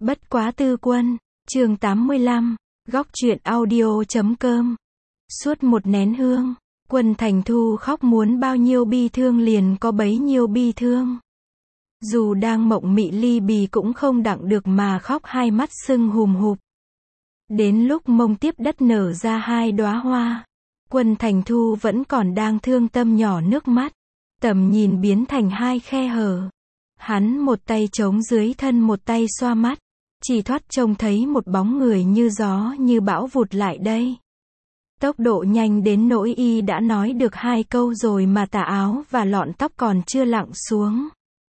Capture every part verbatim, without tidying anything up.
Bất quá tư quân, chương tám mươi lăm, góc truyện audio chấm com. Suốt một nén hương, Quân Thành Thu khóc muốn bao nhiêu bi thương liền có bấy nhiêu bi thương. Dù đang mộng mị ly bì cũng không đặng được mà khóc hai mắt sưng hùm hụp. Đến lúc mông tiếp đất nở ra hai đóa hoa, Quân Thành Thu vẫn còn đang thương tâm nhỏ nước mắt. Tầm nhìn biến thành hai khe hở. Hắn một tay chống dưới thân một tay xoa mắt. Chỉ thoát trông thấy một bóng người như gió như bão vụt lại đây. Tốc độ nhanh đến nỗi y đã nói được hai câu rồi mà tà áo và lọn tóc còn chưa lặng xuống.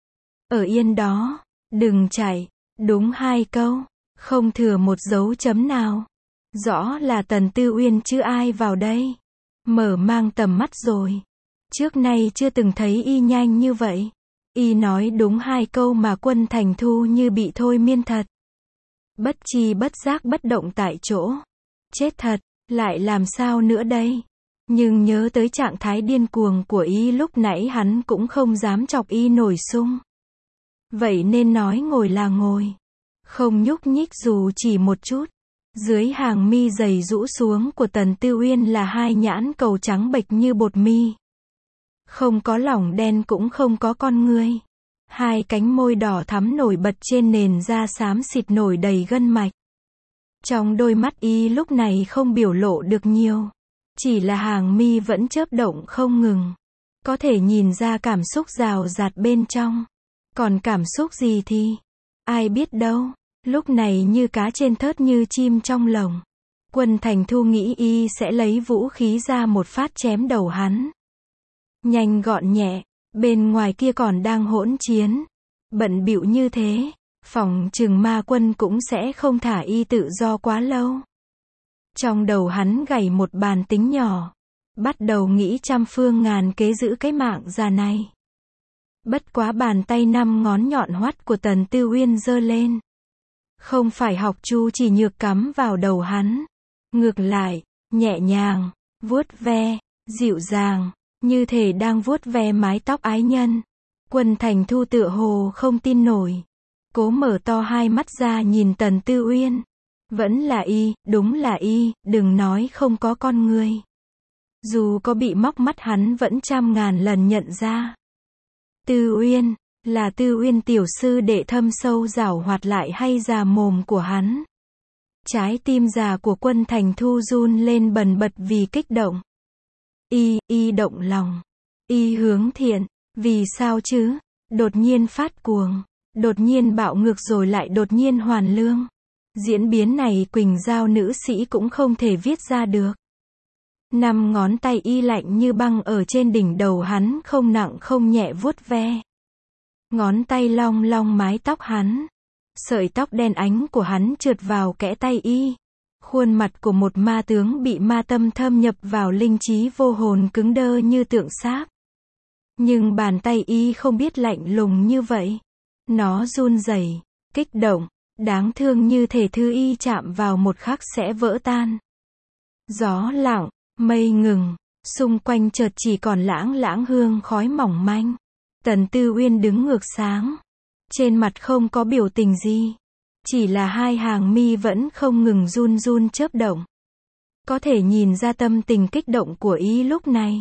Ở yên đó, đừng chạy, đúng hai câu, không thừa một dấu chấm nào. Rõ là Tần Tư Uyên chứ ai vào đây. Mở mang tầm mắt rồi. Trước nay chưa từng thấy y nhanh như vậy. Y nói đúng hai câu mà Quân Thành Thu như bị thôi miên thật. Bất chi bất giác bất động tại chỗ. Chết thật, lại làm sao nữa đây? Nhưng nhớ tới trạng thái điên cuồng của y lúc nãy hắn cũng không dám chọc y nổi sung. Vậy nên nói ngồi là ngồi. Không nhúc nhích dù chỉ một chút. Dưới hàng mi dày rũ xuống của Tần Tư Uyên là hai nhãn cầu trắng bệch như bột mi. Không có lỏng đen cũng không có con ngươi. Hai cánh môi đỏ thắm nổi bật trên nền da xám xịt nổi đầy gân mạch. Trong đôi mắt y lúc này không biểu lộ được nhiều. Chỉ là hàng mi vẫn chớp động không ngừng. Có thể nhìn ra cảm xúc rào rạt bên trong. Còn cảm xúc gì thì ai biết đâu. Lúc này như cá trên thớt như chim trong lồng. Quân Thành Thu nghĩ y sẽ lấy vũ khí ra một phát chém đầu hắn. Nhanh gọn nhẹ, bên ngoài kia còn đang hỗn chiến. Bận bịu như thế, phòng trừng ma quân cũng sẽ không thả y tự do quá lâu. Trong đầu hắn gảy một bàn tính nhỏ. Bắt đầu nghĩ trăm phương ngàn kế giữ cái mạng già này. Bất quá bàn tay năm ngón nhọn hoắt của Tần Tư Uyên giơ lên. Không phải học Chu chỉ nhược cắm vào đầu hắn. Ngược lại, nhẹ nhàng, vuốt ve, dịu dàng, như thể đang vuốt ve mái tóc ái nhân. Quân Thành Thu tựa hồ không tin nổi. Cố mở to hai mắt ra nhìn Tần Tư Uyên. Vẫn là y, đúng là y, đừng nói không có con người. Dù có bị móc mắt hắn vẫn trăm ngàn lần nhận ra. Tư Uyên, là Tư Uyên tiểu sư đệ thâm sâu giảo hoạt lại hay già mồm của hắn. Trái tim già của Quân Thành Thu run lên bần bật vì kích động. Y, y động lòng. Y hướng thiện. Vì sao chứ? Đột nhiên phát cuồng. Đột nhiên bạo ngược rồi lại đột nhiên hoàn lương. Diễn biến này Quỳnh Giao nữ sĩ cũng không thể viết ra được. Năm ngón tay y lạnh như băng ở trên đỉnh đầu hắn không nặng không nhẹ vuốt ve. Ngón tay long long mái tóc hắn. Sợi tóc đen ánh của hắn trượt vào kẽ tay y. Khuôn mặt của một ma tướng bị ma tâm thâm nhập vào linh trí vô hồn cứng đơ như tượng sáp. Nhưng bàn tay y không biết lạnh lùng như vậy. Nó run rẩy, kích động, đáng thương như thể thứ y chạm vào một khắc sẽ vỡ tan. Gió lặng, mây ngừng, xung quanh chợt chỉ còn lãng lãng hương khói mỏng manh. Tần Tư Uyên đứng ngược sáng. Trên mặt không có biểu tình gì. Chỉ là hai hàng mi vẫn không ngừng run run chớp động. Có thể nhìn ra tâm tình kích động của y lúc này.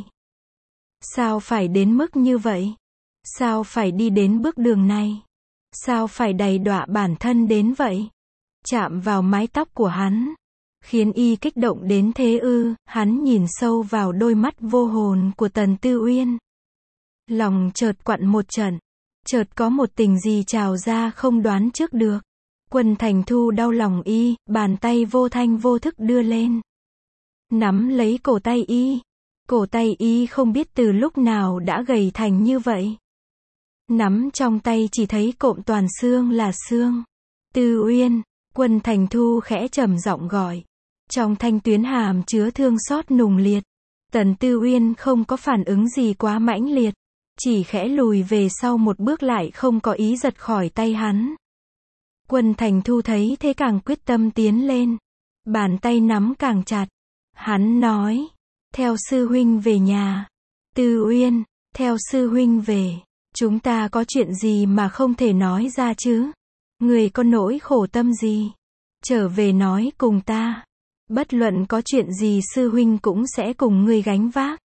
Sao phải đến mức như vậy? Sao phải đi đến bước đường này? Sao phải đầy đọa bản thân đến vậy? Chạm vào mái tóc của hắn. Khiến y kích động đến thế ư? Hắn nhìn sâu vào đôi mắt vô hồn của Tần Tư Uyên. Lòng chợt quặn một trận. Chợt có một tình gì trào ra không đoán trước được. Quân Thành Thu đau lòng y, bàn tay vô thanh vô thức đưa lên. Nắm lấy cổ tay y. Cổ tay y không biết từ lúc nào đã gầy thành như vậy. Nắm trong tay chỉ thấy cộm toàn xương là xương. Tư Uyên, Quân Thành Thu khẽ trầm giọng gọi. Trong thanh tuyến hàm chứa thương xót nùng liệt. Tần Tư Uyên không có phản ứng gì quá mãnh liệt. Chỉ khẽ lùi về sau một bước lại không có ý giật khỏi tay hắn. Quân Thành Thu thấy thế càng quyết tâm tiến lên. Bàn tay nắm càng chặt. Hắn nói. Theo sư huynh về nhà. Tư Uyên, theo sư huynh về. Chúng ta có chuyện gì mà không thể nói ra chứ? Ngươi có nỗi khổ tâm gì? Trở về nói cùng ta. Bất luận có chuyện gì sư huynh cũng sẽ cùng ngươi gánh vác.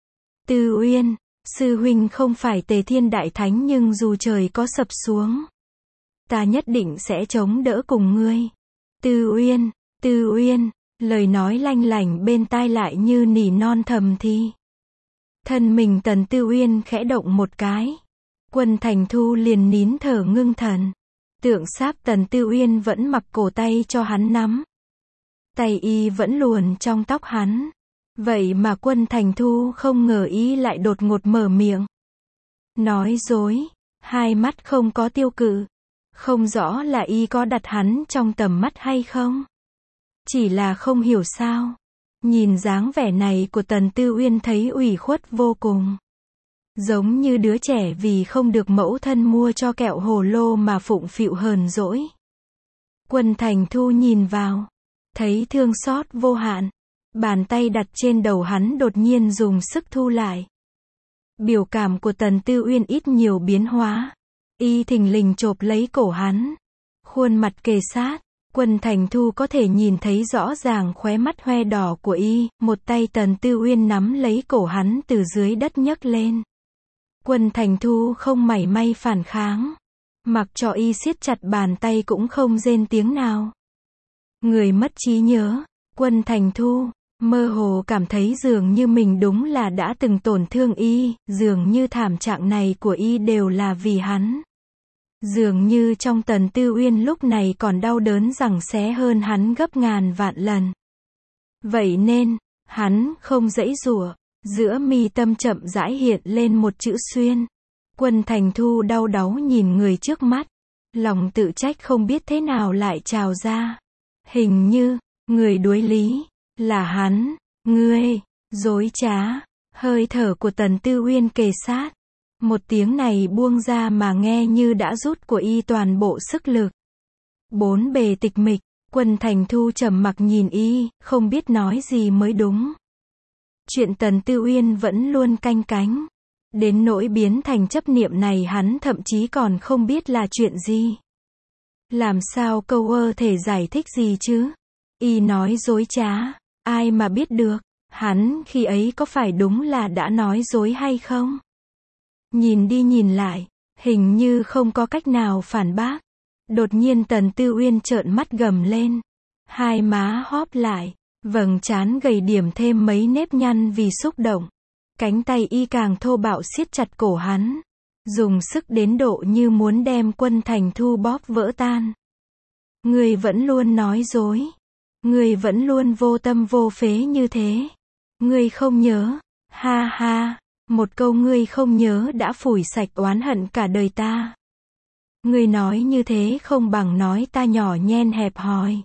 Tư Uyên, sư huynh không phải Tề Thiên Đại Thánh nhưng dù trời có sập xuống, ta nhất định sẽ chống đỡ cùng ngươi. Tư Uyên, Tư Uyên, lời nói lanh lảnh bên tai lại như nỉ non thầm thì. Thân mình Tần Tư Uyên khẽ động một cái. Quân Thành Thu liền nín thở ngưng thần. Tượng sáp Tần Tư Uyên vẫn mặc cổ tay cho hắn nắm. Tay y vẫn luồn trong tóc hắn. Vậy mà Quân Thành Thu không ngờ y lại đột ngột mở miệng. Nói dối, hai mắt không có tiêu cự. Không rõ là y có đặt hắn trong tầm mắt hay không. Chỉ là không hiểu sao. Nhìn dáng vẻ này của Tần Tư Uyên thấy ủy khuất vô cùng. Giống như đứa trẻ vì không được mẫu thân mua cho kẹo hồ lô mà phụng phịu hờn dỗi. Quân Thành Thu nhìn vào. Thấy thương xót vô hạn. Bàn tay đặt trên đầu hắn đột nhiên dùng sức thu lại. Biểu cảm của Tần Tư Uyên ít nhiều biến hóa. Y thình lình chộp lấy cổ hắn. Khuôn mặt kề sát. Quân Thành Thu có thể nhìn thấy rõ ràng khóe mắt hoe đỏ của y. Một tay Tần Tư Uyên nắm lấy cổ hắn từ dưới đất nhấc lên. Quân Thành Thu không mảy may phản kháng. Mặc cho y siết chặt bàn tay cũng không rên tiếng nào. Người mất trí nhớ. Quân Thành Thu mơ hồ cảm thấy dường như mình đúng là đã từng tổn thương y. Dường như thảm trạng này của y đều là vì hắn. Dường như trong Tần Tư Uyên lúc này còn đau đớn giằng xé hơn hắn gấp ngàn vạn lần. Vậy nên, hắn không giãy giụa. Giữa mi tâm chậm rãi hiện lên một chữ xuyên. Quân Thành Thu đau đáu nhìn người trước mắt. Lòng tự trách không biết thế nào lại trào ra. Hình như, người đuối lý, là hắn, ngươi, dối trá. Hơi thở của Tần Tư Uyên kề sát. Một tiếng này buông ra mà nghe như đã rút của y toàn bộ sức lực. Bốn bề tịch mịch, Quân Thành Thu trầm mặc nhìn y, không biết nói gì mới đúng. Chuyện Tần Tư Uyên vẫn luôn canh cánh. Đến nỗi biến thành chấp niệm này hắn thậm chí còn không biết là chuyện gì. Làm sao câu ơ thể giải thích gì chứ? Y nói dối trá, ai mà biết được, hắn khi ấy có phải đúng là đã nói dối hay không? Nhìn đi nhìn lại, hình như không có cách nào phản bác. Đột nhiên Tần Tư Uyên trợn mắt gầm lên. Hai má hóp lại, vầng trán gầy điểm thêm mấy nếp nhăn vì xúc động. Cánh tay y càng thô bạo siết chặt cổ hắn. Dùng sức đến độ như muốn đem Quân Thành Thu bóp vỡ tan. Ngươi vẫn luôn nói dối. Ngươi vẫn luôn vô tâm vô phế như thế. Ngươi không nhớ. Ha ha. Một câu ngươi không nhớ đã phủi sạch oán hận cả đời ta. Ngươi nói như thế không bằng nói ta nhỏ nhen hẹp hòi.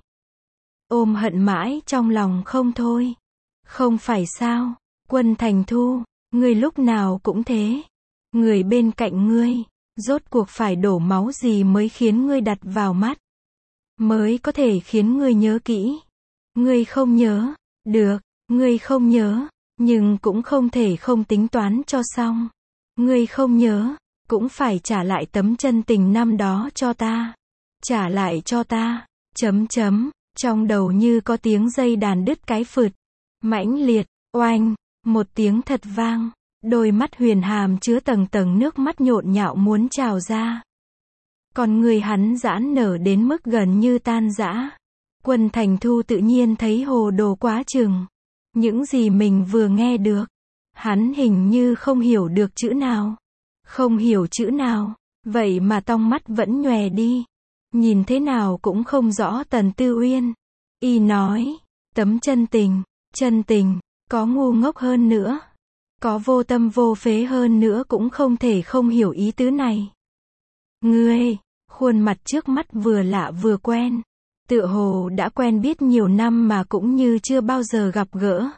Ôm hận mãi trong lòng không thôi. Không phải sao, Quân Thành Thu, ngươi lúc nào cũng thế. Người bên cạnh ngươi, rốt cuộc phải đổ máu gì mới khiến ngươi đặt vào mắt. Mới có thể khiến ngươi nhớ kỹ. Ngươi không nhớ, được, ngươi không nhớ. Nhưng cũng không thể không tính toán cho xong. Ngươi không nhớ, cũng phải trả lại tấm chân tình năm đó cho ta. Trả lại cho ta. Chấm chấm. Trong đầu như có tiếng dây đàn đứt cái phượt. Mãnh liệt, oanh. Một tiếng thật vang. Đôi mắt huyền hàm chứa tầng tầng nước mắt nhộn nhạo muốn trào ra. Còn người hắn giãn nở đến mức gần như tan rã. Quân Thành Thu tự nhiên thấy hồ đồ quá chừng. Những gì mình vừa nghe được, hắn hình như không hiểu được chữ nào. Không hiểu chữ nào, vậy mà tong mắt vẫn nhòe đi. Nhìn thế nào cũng không rõ Tần Tư Uyên. Y nói, tấm chân tình, chân tình, có ngu ngốc hơn nữa. Có vô tâm vô phế hơn nữa cũng không thể không hiểu ý tứ này. Ngươi, khuôn mặt trước mắt vừa lạ vừa quen. Tựa hồ đã quen biết nhiều năm mà cũng như chưa bao giờ gặp gỡ.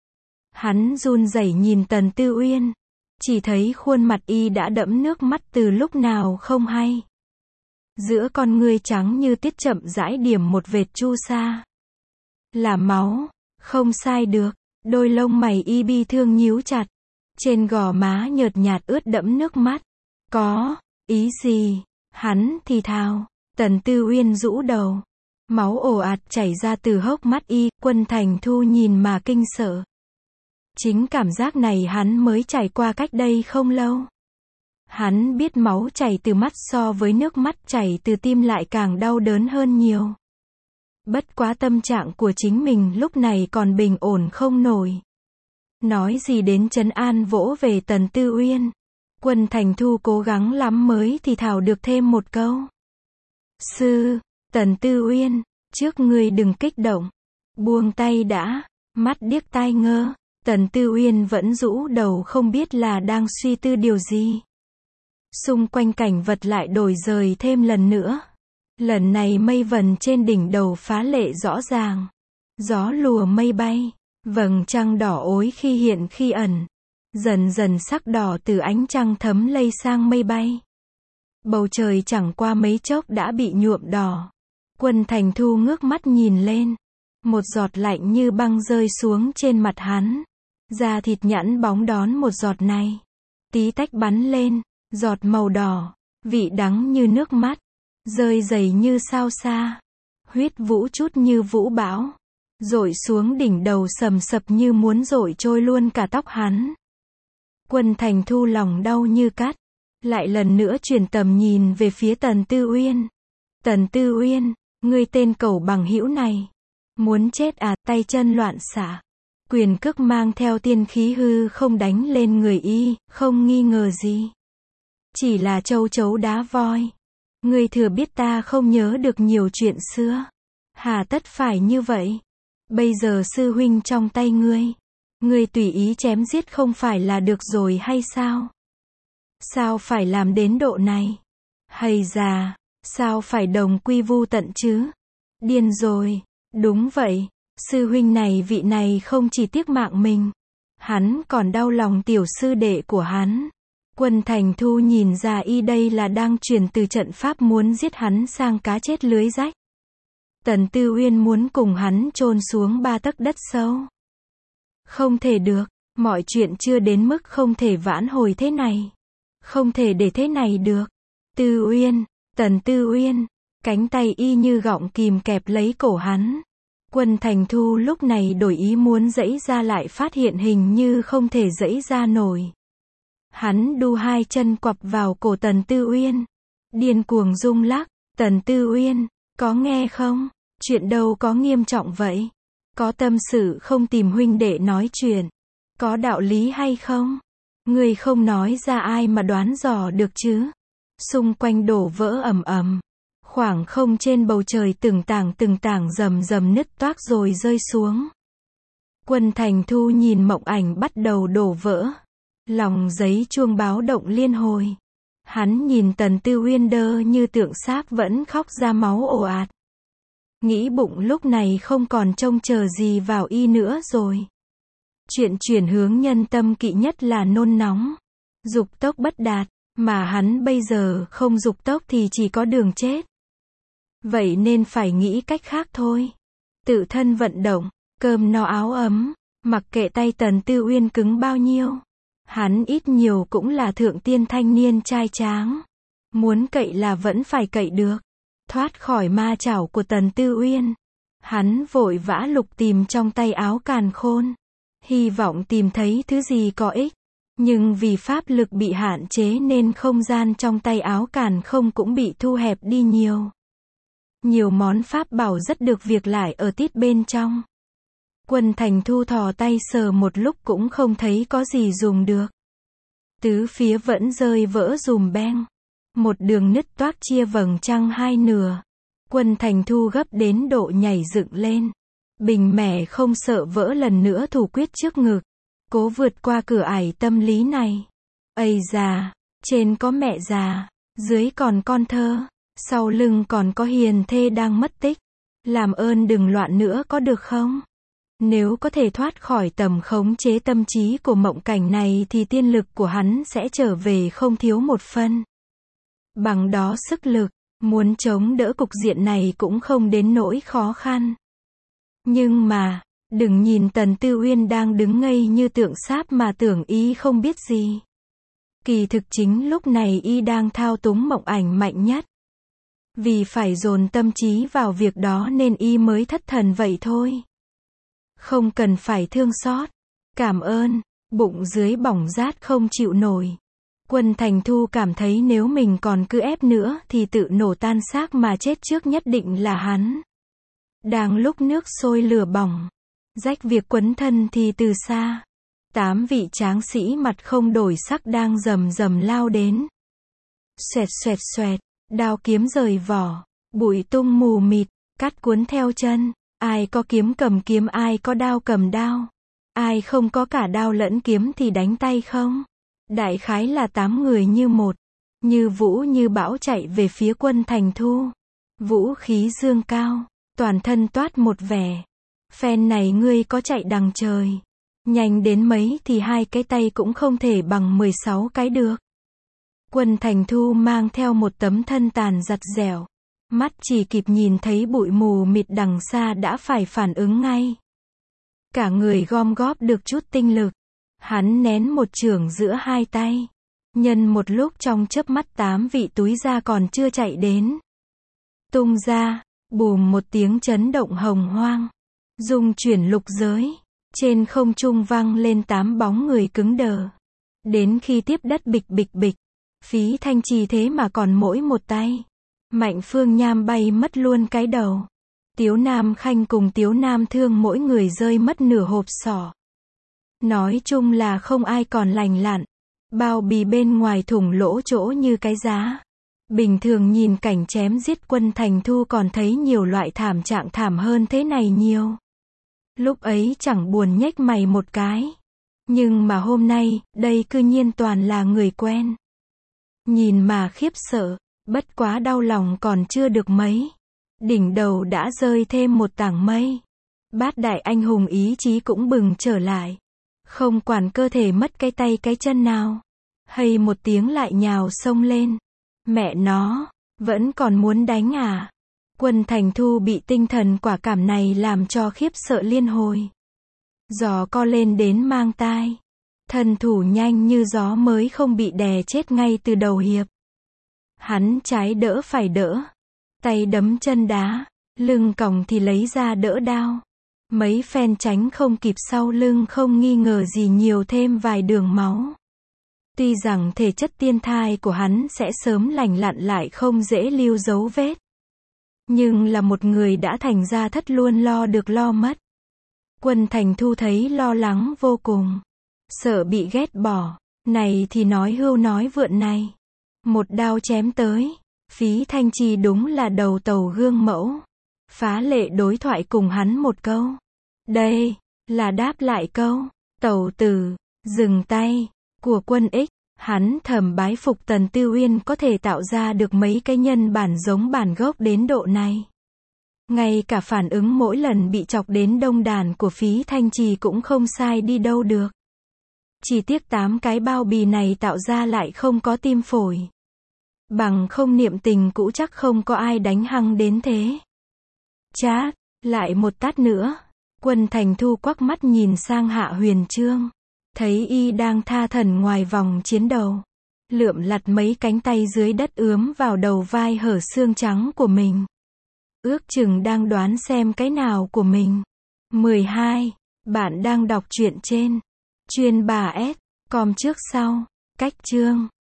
Hắn run rẩy nhìn Tần Tư Uyên. Chỉ thấy khuôn mặt y đã đẫm nước mắt từ lúc nào không hay. Giữa con ngươi trắng như tiết chậm rãi điểm một vệt chu sa. Là máu, không sai được. Đôi lông mày y bi thương nhíu chặt. Trên gò má nhợt nhạt ướt đẫm nước mắt. Có, ý gì? Hắn thì thào. Tần Tư Uyên rũ đầu. Máu ồ ạt chảy ra từ hốc mắt y, Quân Thành Thu nhìn mà kinh sợ. Chính cảm giác này hắn mới trải qua cách đây không lâu. Hắn biết máu chảy từ mắt so với nước mắt chảy từ tim lại càng đau đớn hơn nhiều. Bất quá tâm trạng của chính mình lúc này còn bình ổn không nổi. Nói gì đến trấn an vỗ về Tần Tư Uyên. Quân Thành Thu cố gắng lắm mới thì thảo được thêm một câu. Sư, Tần Tư Uyên, trước ngươi đừng kích động. Buông tay đã, mắt điếc tai ngơ. Tần Tư Uyên vẫn rũ đầu không biết là đang suy tư điều gì. Xung quanh cảnh vật lại đổi dời thêm lần nữa. Lần này mây vần trên đỉnh đầu phá lệ rõ ràng. Gió lùa mây bay, vầng trăng đỏ ối khi hiện khi ẩn. Dần dần sắc đỏ từ ánh trăng thấm lây sang mây bay. Bầu trời chẳng qua mấy chốc đã bị nhuộm đỏ. Quân Thành Thu ngước mắt nhìn lên. Một giọt lạnh như băng rơi xuống trên mặt hắn. Da thịt nhẵn bóng đón một giọt này. Tí tách bắn lên, giọt màu đỏ, vị đắng như nước mắt, rơi dày như sao xa. Huyết vũ chút như vũ bão, dội xuống đỉnh đầu sầm sập như muốn dội trôi luôn cả tóc hắn. Quân Thành Thu lòng đau như cắt, lại lần nữa chuyển tầm nhìn về phía Tần Tư Uyên. Tần Tư Uyên, ngươi tên cẩu bằng hữu này, muốn chết à? Tay chân loạn xạ, quyền cước mang theo tiên khí hư không đánh lên người y, không nghi ngờ gì. Chỉ là châu chấu đá voi. Ngươi thừa biết ta không nhớ được nhiều chuyện xưa. Hà tất phải như vậy? Bây giờ sư huynh trong tay ngươi. Ngươi tùy ý chém giết không phải là được rồi hay sao? Sao phải làm đến độ này? Hay già, sao phải đồng quy vu tận chứ? Điên rồi. Đúng vậy, sư huynh này vị này không chỉ tiếc mạng mình. Hắn còn đau lòng tiểu sư đệ của hắn. Quân Thành Thu nhìn ra y đây là đang chuyển từ trận pháp muốn giết hắn sang cá chết lưới rách. Tần Tư Uyên muốn cùng hắn chôn xuống ba tấc đất sâu. Không thể được, mọi chuyện chưa đến mức không thể vãn hồi thế này. Không thể để thế này được. Tư Uyên, Tần Tư Uyên, cánh tay y như gọng kìm kẹp lấy cổ hắn. Quân Thành Thu lúc này đổi ý muốn giãy ra lại phát hiện hình như không thể giãy ra nổi. Hắn đu hai chân quặp vào cổ Tần Tư Uyên. Điên cuồng rung lắc. Tần Tư Uyên, có nghe không? Chuyện đâu có nghiêm trọng vậy? Có tâm sự không tìm huynh đệ nói chuyện? Có đạo lý hay không? Ngươi không nói ra ai mà đoán dò được chứ? Xung quanh đổ vỡ ầm ầm. Khoảng không trên bầu trời từng tảng từng tảng rầm rầm nứt toác rồi rơi xuống. Quân Thành Thu nhìn mộng ảnh bắt đầu đổ vỡ. Lòng giấy chuông báo động liên hồi. Hắn nhìn Tần Tư Uyên đơ như tượng sáp vẫn khóc ra máu ồ ạt. Nghĩ bụng lúc này không còn trông chờ gì vào y nữa rồi. Chuyện chuyển hướng nhân tâm kỵ nhất là nôn nóng. Dục tốc bất đạt, mà hắn bây giờ không dục tốc thì chỉ có đường chết. Vậy nên phải nghĩ cách khác thôi. Tự thân vận động, cơm no áo ấm, mặc kệ tay Tần Tư Uyên cứng bao nhiêu. Hắn ít nhiều cũng là thượng tiên thanh niên trai tráng. Muốn cậy là vẫn phải cậy được. Thoát khỏi ma chảo của Tần Tư Uyên. Hắn vội vã lục tìm trong tay áo càn khôn. Hy vọng tìm thấy thứ gì có ích. Nhưng vì pháp lực bị hạn chế nên không gian trong tay áo càn không cũng bị thu hẹp đi nhiều. Nhiều món pháp bảo rất được việc lại ở tít bên trong. Quân Thành Thu thò tay sờ một lúc cũng không thấy có gì dùng được. Tứ phía vẫn rơi vỡ dùm beng. Một đường nứt toác chia vầng trăng hai nửa. Quân Thành Thu gấp đến độ nhảy dựng lên. Bình mẻ không sợ vỡ lần nữa thủ quyết trước ngực. Cố vượt qua cửa ải tâm lý này. Ây già, trên có mẹ già, dưới còn con thơ, sau lưng còn có hiền thê đang mất tích. Làm ơn đừng loạn nữa có được không? Nếu có thể thoát khỏi tầm khống chế tâm trí của mộng cảnh này thì tiên lực của hắn sẽ trở về không thiếu một phân. Bằng đó sức lực, muốn chống đỡ cục diện này cũng không đến nỗi khó khăn. Nhưng mà, đừng nhìn Tần Tư Uyên đang đứng ngây như tượng sáp mà tưởng y không biết gì. Kỳ thực chính lúc này y đang thao túng mộng ảnh mạnh nhất. Vì phải dồn tâm trí vào việc đó nên y mới thất thần vậy thôi. Không cần phải thương xót. Cảm ơn. Bụng dưới bỏng rát không chịu nổi. Quân Thành Thu cảm thấy nếu mình còn cứ ép nữa thì tự nổ tan xác mà chết trước nhất định là hắn. Đang lúc nước sôi lửa bỏng, rách việc quấn thân thì từ xa, tám vị tráng sĩ mặt không đổi sắc đang rầm rầm lao đến. Xoẹt xoẹt xoẹt, đao kiếm rời vỏ, bụi tung mù mịt, cắt cuốn theo chân, ai có kiếm cầm kiếm, ai có đao cầm đao, ai không có cả đao lẫn kiếm thì đánh tay không. Đại khái là tám người như một, như vũ như bão chạy về phía Quân Thành Thu. Vũ khí dương cao, toàn thân toát một vẻ. Phen này ngươi có chạy đằng trời nhanh đến mấy thì hai cái tay cũng không thể bằng mười sáu cái được. Quân Thành Thu mang theo một tấm thân tàn giặt dẻo, mắt chỉ kịp nhìn thấy bụi mù mịt đằng xa đã phải phản ứng ngay. Cả người gom góp được chút tinh lực, hắn nén một chưởng giữa hai tay. Nhân một lúc trong chớp mắt tám vị túi ra còn chưa chạy đến. Tung ra, bùm một tiếng chấn động hồng hoang. Dung chuyển lục giới. Trên không trung vang lên tám bóng người cứng đờ. Đến khi tiếp đất bịch bịch bịch. Phí Thanh Trì thế mà còn mỗi một tay. Mạnh Phương Nham bay mất luôn cái đầu. Tiếu Nam Khanh cùng Tiếu Nam Thương mỗi người rơi mất nửa hộp sọ. Nói chung là không ai còn lành lặn. Bao bì bên ngoài thủng lỗ chỗ như cái giá. Bình thường nhìn cảnh chém giết Quân Thành Thu còn thấy nhiều loại thảm trạng thảm hơn thế này nhiều. Lúc ấy chẳng buồn nhếch mày một cái. Nhưng mà hôm nay, đây cư nhiên toàn là người quen. Nhìn mà khiếp sợ, bất quá đau lòng còn chưa được mấy. Đỉnh đầu đã rơi thêm một tảng mây. Bát đại anh hùng ý chí cũng bừng trở lại. Không quản cơ thể mất cái tay cái chân nào. Hay một tiếng lại nhào xông lên. Mẹ nó, vẫn còn muốn đánh à? Quân Thành Thu bị tinh thần quả cảm này làm cho khiếp sợ liên hồi. Gió co lên đến mang tai. Thân thủ nhanh như gió mới không bị đè chết ngay từ đầu hiệp. Hắn trái đỡ phải đỡ. Tay đấm chân đá. Lưng còng thì lấy ra đỡ đao. Mấy phen tránh không kịp sau lưng không nghi ngờ gì nhiều thêm vài đường máu. Tuy rằng thể chất tiên thai của hắn sẽ sớm lành lặn lại không dễ lưu dấu vết. Nhưng là một người đã thành ra thất luôn lo được lo mất. Quân Thành Thu thấy lo lắng vô cùng. Sợ bị ghét bỏ. Này thì nói hưu nói vượn này. Một đao chém tới. Phí Thanh Trì đúng là đầu tàu gương mẫu. Phá lệ đối thoại cùng hắn một câu. Đây, là đáp lại câu. Tẩu tử, dừng tay. Của Quân Ích, hắn thầm bái phục Tần Tư Uyên có thể tạo ra được mấy cái nhân bản giống bản gốc đến độ này. Ngay cả phản ứng mỗi lần bị chọc đến đông đàn của Phí Thanh Trì cũng không sai đi đâu được. Chỉ tiếc tám cái bao bì này tạo ra lại không có tim phổi. Bằng không niệm tình cũ chắc không có ai đánh hăng đến thế. Chát, lại một tát nữa. Quân Thành Thu quắc mắt nhìn sang Hạ Huyền Chương. Thấy y đang tha thần ngoài vòng chiến đầu. Lượm lặt mấy cánh tay dưới đất ướm vào đầu vai hở xương trắng của mình. Ước chừng đang đoán xem cái nào của mình. mười hai. Bạn đang đọc truyện trên chuyên bà S. com trước sau. Cách chương.